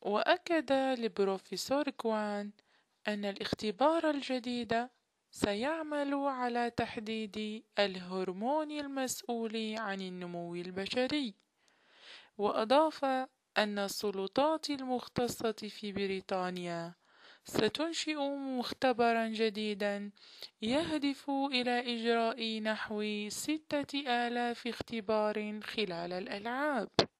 وأكد البروفيسور كوان أن الاختبار الجديد سيعمل على تحديد الهرمون المسؤول عن النمو البشري. وأضاف أن السلطات المختصة في بريطانيا ستنشئ مختبرا جديدا يهدف إلى إجراء نحو 6000 اختبار خلال الألعاب.